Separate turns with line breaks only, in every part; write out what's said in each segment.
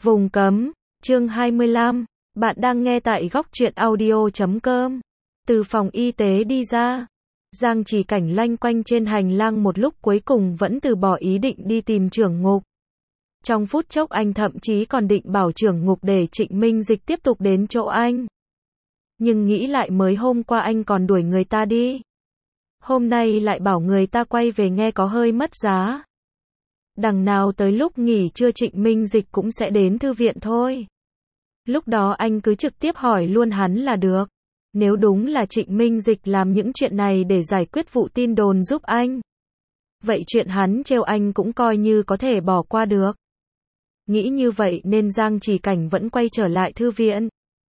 Vùng cấm, chương 25, bạn đang nghe tại góc truyện audio.com. Từ phòng y tế đi ra, Giang Chỉ Cảnh loanh quanh trên hành lang một lúc cuối cùng vẫn từ bỏ ý định đi tìm trưởng ngục. Trong phút chốc anh thậm chí còn định bảo trưởng ngục để Trịnh Minh Dịch tiếp tục đến chỗ anh. Nhưng nghĩ lại mới hôm qua anh còn đuổi người ta đi. Hôm nay lại bảo người ta quay về nghe có hơi mất giá. Đằng nào tới lúc nghỉ trưa Trịnh Minh Dịch cũng sẽ đến thư viện thôi. Lúc đó anh cứ trực tiếp hỏi luôn hắn là được. Nếu đúng là Trịnh Minh Dịch làm những chuyện này để giải quyết vụ tin đồn giúp anh, vậy chuyện hắn trêu anh cũng coi như có thể bỏ qua được. Nghĩ như vậy nên Giang Chỉ Cảnh vẫn quay trở lại thư viện.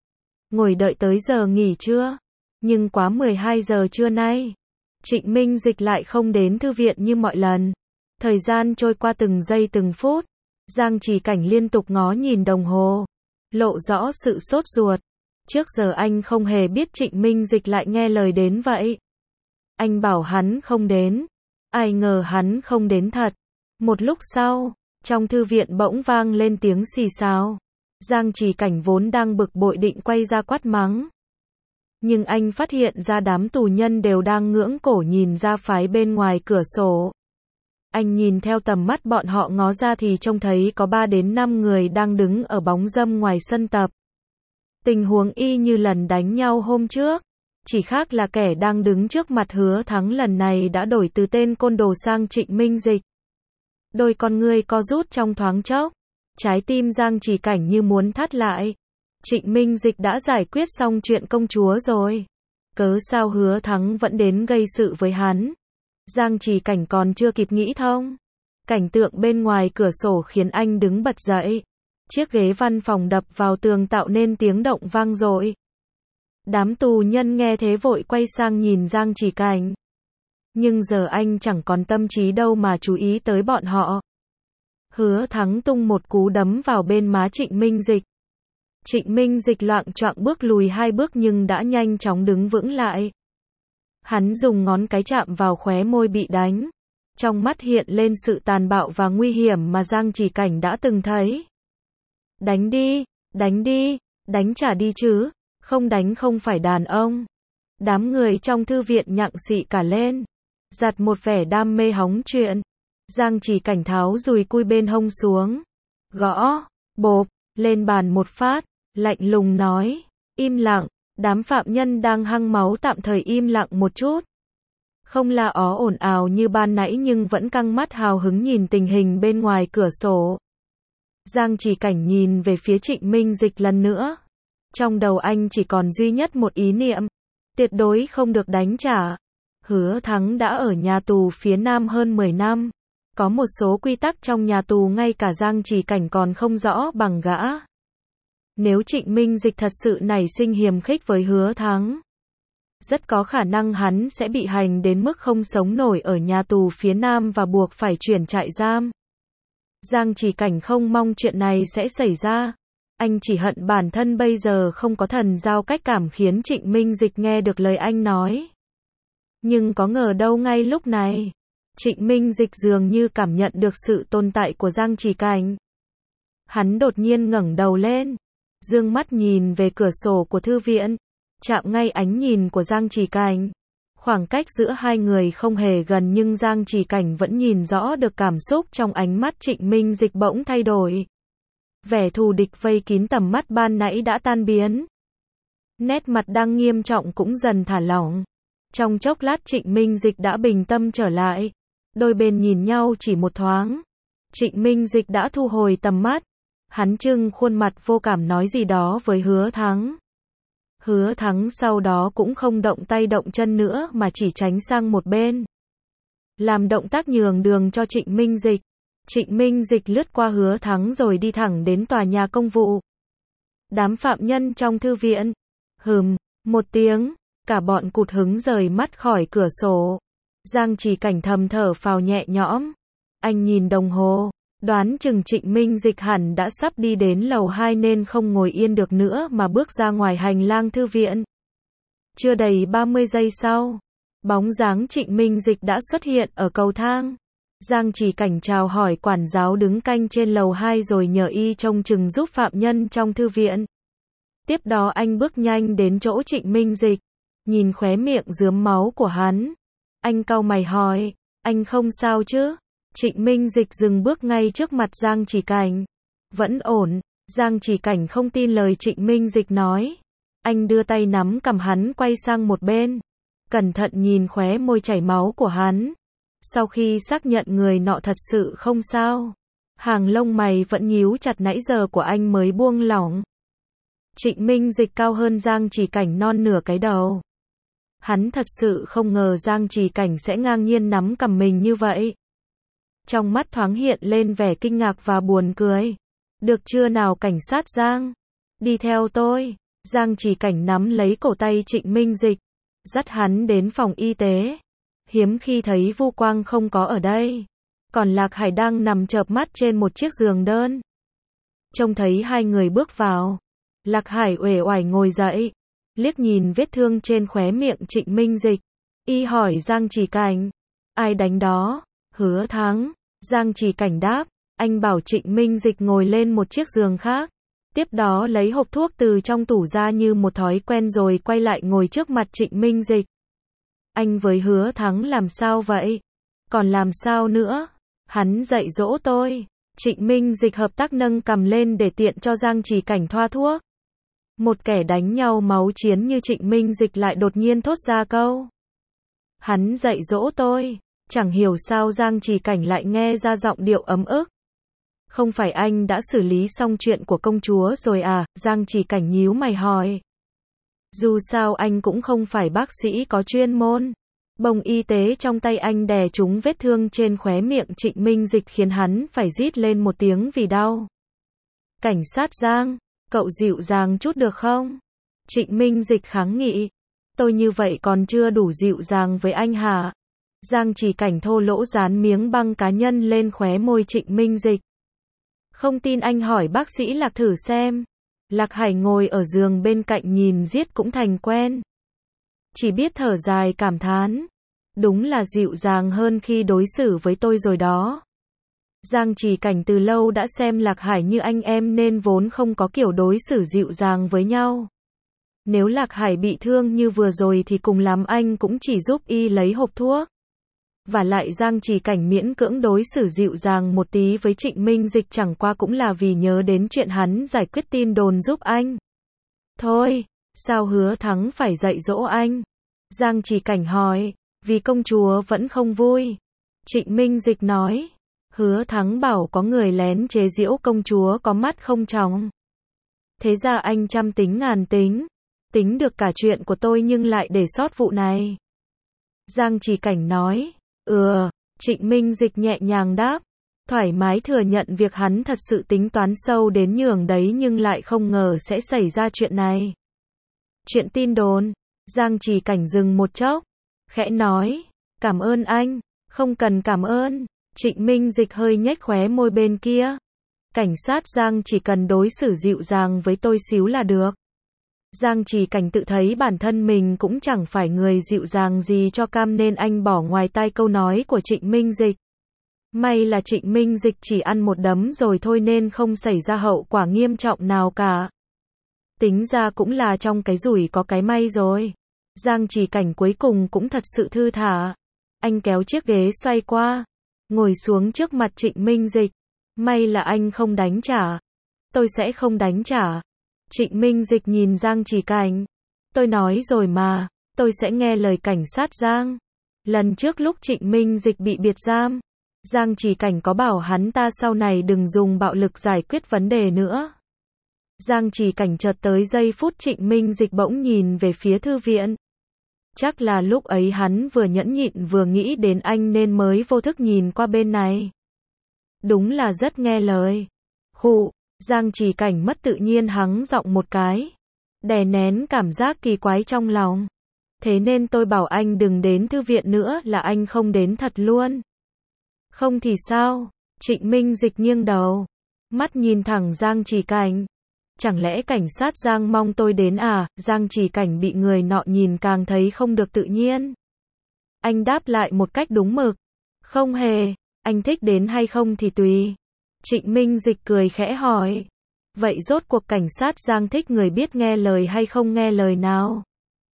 Ngồi đợi tới giờ nghỉ trưa. Nhưng quá 12 giờ trưa nay, Trịnh Minh Dịch lại không đến thư viện như mọi lần. Thời gian trôi qua từng giây từng phút. Giang Chỉ Cảnh liên tục ngó nhìn đồng hồ, lộ rõ sự sốt ruột. Trước giờ anh không hề biết Trịnh Minh Dịch lại nghe lời đến vậy. Anh bảo hắn không đến. Ai ngờ hắn không đến thật. Một lúc sau, trong thư viện bỗng vang lên tiếng xì xào. Giang Chỉ Cảnh vốn đang bực bội định quay ra quát mắng. Nhưng anh phát hiện ra đám tù nhân đều đang ngưỡng cổ nhìn ra phái bên ngoài cửa sổ. Anh nhìn theo tầm mắt bọn họ ngó ra thì trông thấy có 3 đến 5 người đang đứng ở bóng râm ngoài sân tập. Tình huống y như lần đánh nhau hôm trước. Chỉ khác là kẻ đang đứng trước mặt Hứa Thắng lần này đã đổi từ tên côn đồ sang Trịnh Minh Dịch. Đôi con ngươi co rút trong thoáng chốc. Trái tim Giang Chỉ Cảnh như muốn thắt lại. Trịnh Minh Dịch đã giải quyết xong chuyện công chúa rồi. Cớ sao Hứa Thắng vẫn đến gây sự với hắn? Giang Chỉ Cảnh còn chưa kịp nghĩ thông. Cảnh tượng bên ngoài cửa sổ khiến anh đứng bật dậy. Chiếc ghế văn phòng đập vào tường tạo nên tiếng động vang dội. Đám tù nhân nghe thế vội quay sang nhìn Giang Chỉ Cảnh. Nhưng giờ anh chẳng còn tâm trí đâu mà chú ý tới bọn họ. Hứa Thắng tung một cú đấm vào bên má Trịnh Minh Dịch. Trịnh Minh Dịch loạng choạng bước lùi 2 bước nhưng đã nhanh chóng đứng vững lại. Hắn dùng ngón cái chạm vào khóe môi bị đánh. Trong mắt hiện lên sự tàn bạo và nguy hiểm mà Giang Chỉ Cảnh đã từng thấy. Đánh đi, đánh đi, đánh trả đi chứ, không đánh không phải đàn ông. Đám người trong thư viện nhặng xị cả lên. Giặt một vẻ đam mê hóng chuyện. Giang Chỉ Cảnh tháo dùi cui bên hông xuống. Gõ, bộp, lên bàn một phát, lạnh lùng nói, im lặng. Đám phạm nhân đang hăng máu tạm thời im lặng một chút. Không la ó ồn ào như ban nãy nhưng vẫn căng mắt hào hứng nhìn tình hình bên ngoài cửa sổ. Giang Chỉ Cảnh nhìn về phía Trịnh Minh Dịch lần nữa. Trong đầu anh chỉ còn duy nhất một ý niệm. Tuyệt đối không được đánh trả. Hứa Thắng đã ở nhà tù phía Nam hơn 10 năm. Có một số quy tắc trong nhà tù ngay cả Giang Chỉ Cảnh còn không rõ bằng gã. Nếu Trịnh Minh Dịch thật sự nảy sinh hiềm khích với Hứa Thắng, rất có khả năng hắn sẽ bị hành đến mức không sống nổi ở nhà tù phía Nam và buộc phải chuyển trại giam. Giang Chỉ Cảnh không mong chuyện này sẽ xảy ra. Anh chỉ hận bản thân bây giờ không có thần giao cách cảm khiến Trịnh Minh Dịch nghe được lời anh nói. Nhưng có ngờ đâu ngay lúc này, Trịnh Minh Dịch dường như cảm nhận được sự tồn tại của Giang Chỉ Cảnh. Hắn đột nhiên ngẩng đầu lên, dương mắt nhìn về cửa sổ của thư viện, chạm ngay ánh nhìn của Giang Chỉ Cảnh. Khoảng cách giữa hai người không hề gần nhưng Giang Chỉ Cảnh vẫn nhìn rõ được cảm xúc trong ánh mắt Trịnh Minh Dịch bỗng thay đổi. Vẻ thù địch vây kín tầm mắt ban nãy đã tan biến. Nét mặt đang nghiêm trọng cũng dần thả lỏng. Trong chốc lát Trịnh Minh Dịch đã bình tâm trở lại. Đôi bên nhìn nhau chỉ một thoáng. Trịnh Minh Dịch đã thu hồi tầm mắt. Hắn trưng khuôn mặt vô cảm nói gì đó với Hứa Thắng. Hứa Thắng sau đó cũng không động tay động chân nữa mà chỉ tránh sang một bên. Làm động tác nhường đường cho Trịnh Minh Dịch. Trịnh Minh Dịch lướt qua Hứa Thắng rồi đi thẳng đến tòa nhà công vụ. Đám phạm nhân trong thư viện. Một tiếng, cả bọn cụt hứng rời mắt khỏi cửa sổ. Giang Chỉ Cảnh thầm thở phào nhẹ nhõm. Anh nhìn đồng hồ. Đoán chừng Trịnh Minh Dịch hẳn đã sắp đi đến lầu 2 nên không ngồi yên được nữa mà bước ra ngoài hành lang thư viện. Chưa đầy 30 giây sau, bóng dáng Trịnh Minh Dịch đã xuất hiện ở cầu thang. Giang Chỉ Cảnh chào hỏi quản giáo đứng canh trên lầu 2 rồi nhờ y trông chừng giúp phạm nhân trong thư viện. Tiếp đó anh bước nhanh đến chỗ Trịnh Minh Dịch, nhìn khóe miệng rướm máu của hắn. Anh cau mày hỏi, anh không sao chứ? Trịnh Minh Dịch dừng bước ngay trước mặt Giang Chỉ Cảnh. Vẫn ổn. Giang Chỉ Cảnh không tin lời Trịnh Minh Dịch nói. Anh đưa tay nắm cằm hắn quay sang một bên, cẩn thận nhìn khóe môi chảy máu của hắn. Sau khi xác nhận người nọ thật sự không sao, hàng lông mày vẫn nhíu chặt nãy giờ của anh mới buông lỏng. Trịnh Minh Dịch cao hơn Giang Chỉ Cảnh non nửa cái đầu. Hắn thật sự không ngờ Giang Chỉ Cảnh sẽ ngang nhiên nắm cầm mình như vậy. Trong mắt thoáng hiện lên vẻ kinh ngạc và buồn cười. Được chưa nào cảnh sát Giang? Đi theo tôi. Giang Chỉ Cảnh nắm lấy cổ tay Trịnh Minh Dịch, dắt hắn đến phòng y tế. Hiếm khi thấy Vu Quang không có ở đây, còn Lạc Hải đang nằm chợp mắt trên một chiếc giường đơn. Trông thấy hai người bước vào, Lạc Hải uể oải ngồi dậy, liếc nhìn vết thương trên khóe miệng Trịnh Minh Dịch. Y hỏi Giang Chỉ Cảnh, ai đánh đó? Hứa Thắng. Giang Chỉ Cảnh đáp, anh bảo Trịnh Minh Dịch ngồi lên một chiếc giường khác. Tiếp đó lấy hộp thuốc từ trong tủ ra như một thói quen rồi quay lại ngồi trước mặt Trịnh Minh Dịch. Anh với Hứa Thắng làm sao vậy? Còn làm sao nữa? Hắn dạy dỗ tôi. Trịnh Minh Dịch hợp tác nâng cằm lên để tiện cho Giang Chỉ Cảnh thoa thuốc. Một kẻ đánh nhau máu chiến như Trịnh Minh Dịch lại đột nhiên thốt ra câu. Hắn dạy dỗ tôi. Chẳng hiểu sao Giang Chỉ Cảnh lại nghe ra giọng điệu ấm ức. Không phải anh đã xử lý xong chuyện của công chúa rồi à? Giang Chỉ Cảnh nhíu mày hỏi. Dù sao anh cũng không phải bác sĩ có chuyên môn. Bông y tế trong tay anh đè trúng vết thương trên khóe miệng Trịnh Minh Dịch khiến hắn phải rít lên một tiếng vì đau. Cảnh sát Giang, cậu dịu dàng chút được không? Trịnh Minh Dịch kháng nghị. Tôi như vậy còn chưa đủ dịu dàng với anh hả? Giang Chỉ Cảnh thô lỗ dán miếng băng cá nhân lên khóe môi Trịnh Minh Dịch. Không tin anh hỏi bác sĩ Lạc thử xem. Lạc Hải ngồi ở giường bên cạnh nhìn giết cũng thành quen. Chỉ biết thở dài cảm thán. Đúng là dịu dàng hơn khi đối xử với tôi rồi đó. Giang Chỉ Cảnh từ lâu đã xem Lạc Hải như anh em nên vốn không có kiểu đối xử dịu dàng với nhau. Nếu Lạc Hải bị thương như vừa rồi thì cùng lắm anh cũng chỉ giúp y lấy hộp thuốc. Và lại Giang Chỉ Cảnh miễn cưỡng đối xử dịu dàng một tí với Trịnh Minh Dịch chẳng qua cũng là vì nhớ đến chuyện hắn giải quyết tin đồn giúp anh. Thôi, sao Hứa Thắng phải dạy dỗ anh? Giang Chỉ Cảnh hỏi, vì công chúa vẫn không vui. Trịnh Minh Dịch nói, Hứa Thắng bảo có người lén chế giễu công chúa có mắt không tròng. Thế ra anh trăm tính ngàn tính, tính được cả chuyện của tôi nhưng lại để sót vụ này. Giang Chỉ Cảnh nói, Trịnh Minh Dịch nhẹ nhàng đáp, thoải mái thừa nhận việc hắn thật sự tính toán sâu đến nhường đấy nhưng lại không ngờ sẽ xảy ra chuyện này. Chuyện tin đồn. Giang Chỉ Cảnh dừng một chốc, khẽ nói, cảm ơn anh. Không cần cảm ơn. Trịnh Minh Dịch hơi nhếch khóe môi bên kia. Cảnh sát Giang chỉ cần đối xử dịu dàng với tôi xíu là được. Giang Chỉ Cảnh tự thấy bản thân mình cũng chẳng phải người dịu dàng gì cho cam nên anh bỏ ngoài tai câu nói của Trịnh Minh Dịch. May là Trịnh Minh Dịch chỉ ăn một đấm rồi thôi nên không xảy ra hậu quả nghiêm trọng nào cả. Tính ra cũng là trong cái rủi có cái may rồi. Giang Chỉ Cảnh cuối cùng cũng thật sự thư thả. Anh kéo chiếc ghế xoay qua, ngồi xuống trước mặt Trịnh Minh Dịch. May là anh không đánh trả. Tôi sẽ không đánh trả. Trịnh Minh Dịch nhìn Giang Chỉ Cảnh. Tôi nói rồi mà, tôi sẽ nghe lời cảnh sát Giang. Lần trước lúc Trịnh Minh Dịch bị biệt giam, Giang Chỉ Cảnh có bảo hắn ta sau này đừng dùng bạo lực giải quyết vấn đề nữa. Giang Chỉ Cảnh chợt tới giây phút Trịnh Minh Dịch bỗng nhìn về phía thư viện. Chắc là lúc ấy hắn vừa nhẫn nhịn vừa nghĩ đến anh nên mới vô thức nhìn qua bên này. Đúng là rất nghe lời. Khụ, Giang Chỉ Cảnh mất tự nhiên hắng giọng một cái, đè nén cảm giác kỳ quái trong lòng. Thế nên tôi bảo anh đừng đến thư viện nữa là anh không đến thật luôn. Không thì sao? Trịnh Minh Dịch nghiêng đầu, mắt nhìn thẳng Giang Chỉ Cảnh. Chẳng lẽ cảnh sát Giang mong tôi đến à? Giang Chỉ Cảnh bị người nọ nhìn càng thấy không được tự nhiên. Anh đáp lại một cách đúng mực. Không hề. Anh thích đến hay không thì tùy. Trịnh Minh Dịch cười khẽ hỏi. Vậy rốt cuộc cảnh sát Giang thích người biết nghe lời hay không nghe lời nào?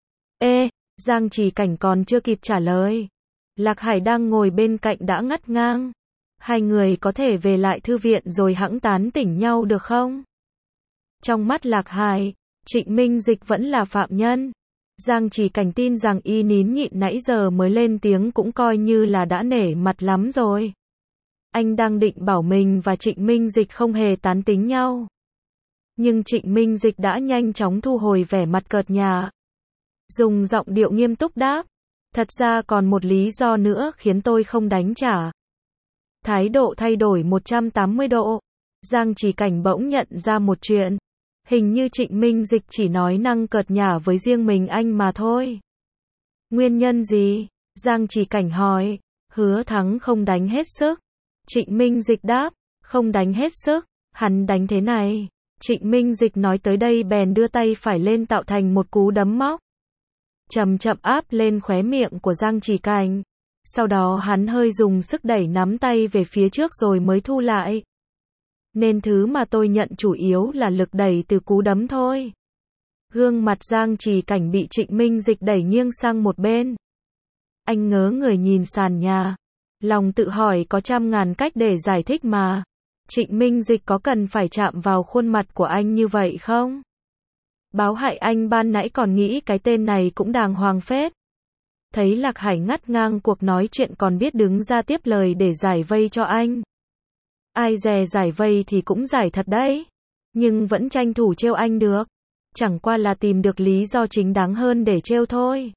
Ê, Giang Chỉ Cảnh còn chưa kịp trả lời. Lạc Hải đang ngồi bên cạnh đã ngắt ngang. Hai người có thể về lại thư viện rồi hẵng tán tỉnh nhau được không? Trong mắt Lạc Hải, Trịnh Minh Dịch vẫn là phạm nhân. Giang Chỉ Cảnh tin rằng y nín nhịn nãy giờ mới lên tiếng cũng coi như là đã nể mặt lắm rồi. Anh đang định bảo mình và Trịnh Minh Dịch không hề tán tính nhau. Nhưng Trịnh Minh Dịch đã nhanh chóng thu hồi vẻ mặt cợt nhả. Dùng giọng điệu nghiêm túc đáp. Thật ra còn một lý do nữa khiến tôi không đánh trả. Thái độ thay đổi 180 độ. Giang Chỉ Cảnh bỗng nhận ra một chuyện. Hình như Trịnh Minh Dịch chỉ nói năng cợt nhả với riêng mình anh mà thôi. Nguyên nhân gì? Giang Chỉ Cảnh hỏi. Hứa Thắng không đánh hết sức. Trịnh Minh Dịch đáp. Không đánh hết sức. Hắn đánh thế này. Trịnh Minh Dịch nói tới đây bèn đưa tay phải lên tạo thành một cú đấm móc. Chậm chậm áp lên khóe miệng của Giang Chỉ Cảnh. Sau đó hắn hơi dùng sức đẩy nắm tay về phía trước rồi mới thu lại. Nên thứ mà tôi nhận chủ yếu là lực đẩy từ cú đấm thôi. Gương mặt Giang Chỉ Cảnh bị Trịnh Minh Dịch đẩy nghiêng sang một bên. Anh ngớ người nhìn sàn nhà. Lòng tự hỏi có trăm ngàn cách để giải thích mà. Trịnh Minh Dịch có cần phải chạm vào khuôn mặt của anh như vậy không? Báo hại anh ban nãy còn nghĩ cái tên này cũng đàng hoàng phết. Thấy Lạc Hải ngắt ngang cuộc nói chuyện còn biết đứng ra tiếp lời để giải vây cho anh. Ai dè giải vây thì cũng giải thật đấy. Nhưng vẫn tranh thủ trêu anh được. Chẳng qua là tìm được lý do chính đáng hơn để trêu thôi.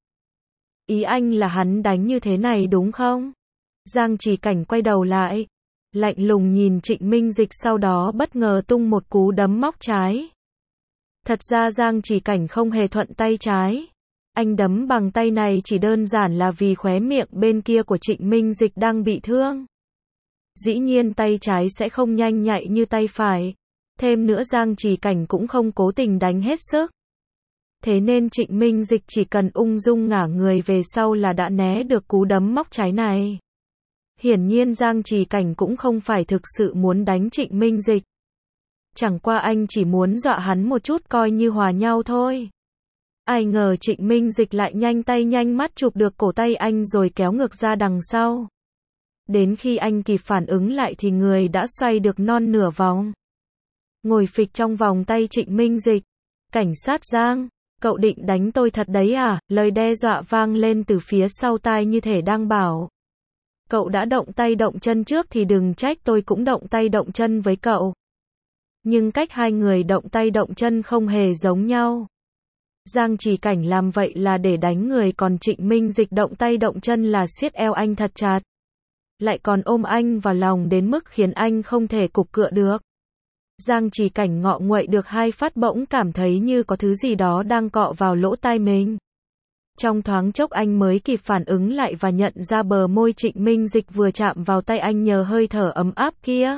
Ý anh là hắn đánh như thế này đúng không? Giang Chỉ Cảnh quay đầu lại. Lạnh lùng nhìn Trịnh Minh Dịch sau đó bất ngờ tung một cú đấm móc trái. Thật ra Giang Chỉ Cảnh không hề thuận tay trái. Anh đấm bằng tay này chỉ đơn giản là vì khóe miệng bên kia của Trịnh Minh Dịch đang bị thương. Dĩ nhiên tay trái sẽ không nhanh nhạy như tay phải. Thêm nữa Giang Chỉ Cảnh cũng không cố tình đánh hết sức. Thế nên Trịnh Minh Dịch chỉ cần ung dung ngả người về sau là đã né được cú đấm móc trái này. Hiển nhiên Giang Chỉ Cảnh cũng không phải thực sự muốn đánh Trịnh Minh Dịch. Chẳng qua anh chỉ muốn dọa hắn một chút coi như hòa nhau thôi. Ai ngờ Trịnh Minh Dịch lại nhanh tay nhanh mắt chụp được cổ tay anh rồi kéo ngược ra đằng sau. Đến khi anh kịp phản ứng lại thì người đã xoay được non nửa vòng. Ngồi phịch trong vòng tay Trịnh Minh Dịch. Cảnh sát Giang, cậu định đánh tôi thật đấy à? Lời đe dọa vang lên từ phía sau tai như thể đang bảo. Cậu đã động tay động chân trước thì đừng trách tôi cũng động tay động chân với cậu. Nhưng cách hai người động tay động chân không hề giống nhau. Giang Chỉ Cảnh làm vậy là để đánh người còn Trịnh Minh Dịch động tay động chân là siết eo anh thật chặt. Lại còn ôm anh vào lòng đến mức khiến anh không thể cục cựa được. Giang Chỉ Cảnh ngọ nguậy được hai phát bỗng cảm thấy như có thứ gì đó đang cọ vào lỗ tai mình. Trong thoáng chốc anh mới kịp phản ứng lại và nhận ra bờ môi Trịnh Minh Dịch vừa chạm vào tay anh nhờ hơi thở ấm áp kia.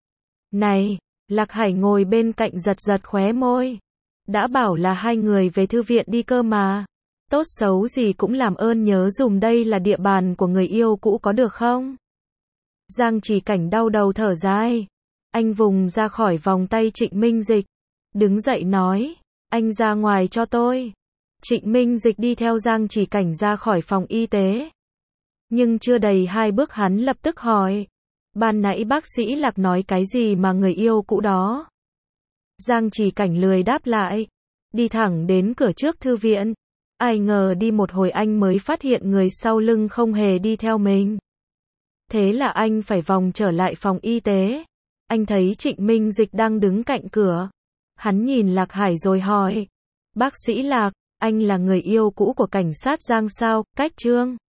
Này, Lạc Hải ngồi bên cạnh giật giật khóe môi. Đã bảo là hai người về thư viện đi cơ mà. Tốt xấu gì cũng làm ơn nhớ dùm đây là địa bàn của người yêu cũ có được không? Giang Chỉ Cảnh đau đầu thở dài. Anh vùng ra khỏi vòng tay Trịnh Minh Dịch. Đứng dậy nói. Anh ra ngoài cho tôi. Trịnh Minh Dịch đi theo Giang Chỉ Cảnh ra khỏi phòng y tế. Nhưng chưa đầy 2 bước hắn lập tức hỏi. Ban nãy bác sĩ Lạc nói cái gì mà người yêu cũ đó? Giang Chỉ Cảnh lười đáp lại. Đi thẳng đến cửa trước thư viện. Ai ngờ đi một hồi anh mới phát hiện người sau lưng không hề đi theo mình. Thế là anh phải vòng trở lại phòng y tế. Anh thấy Trịnh Minh Dịch đang đứng cạnh cửa. Hắn nhìn Lạc Hải rồi hỏi. Bác sĩ Lạc, anh là người yêu cũ của cảnh sát Giang sao? Cách Trương.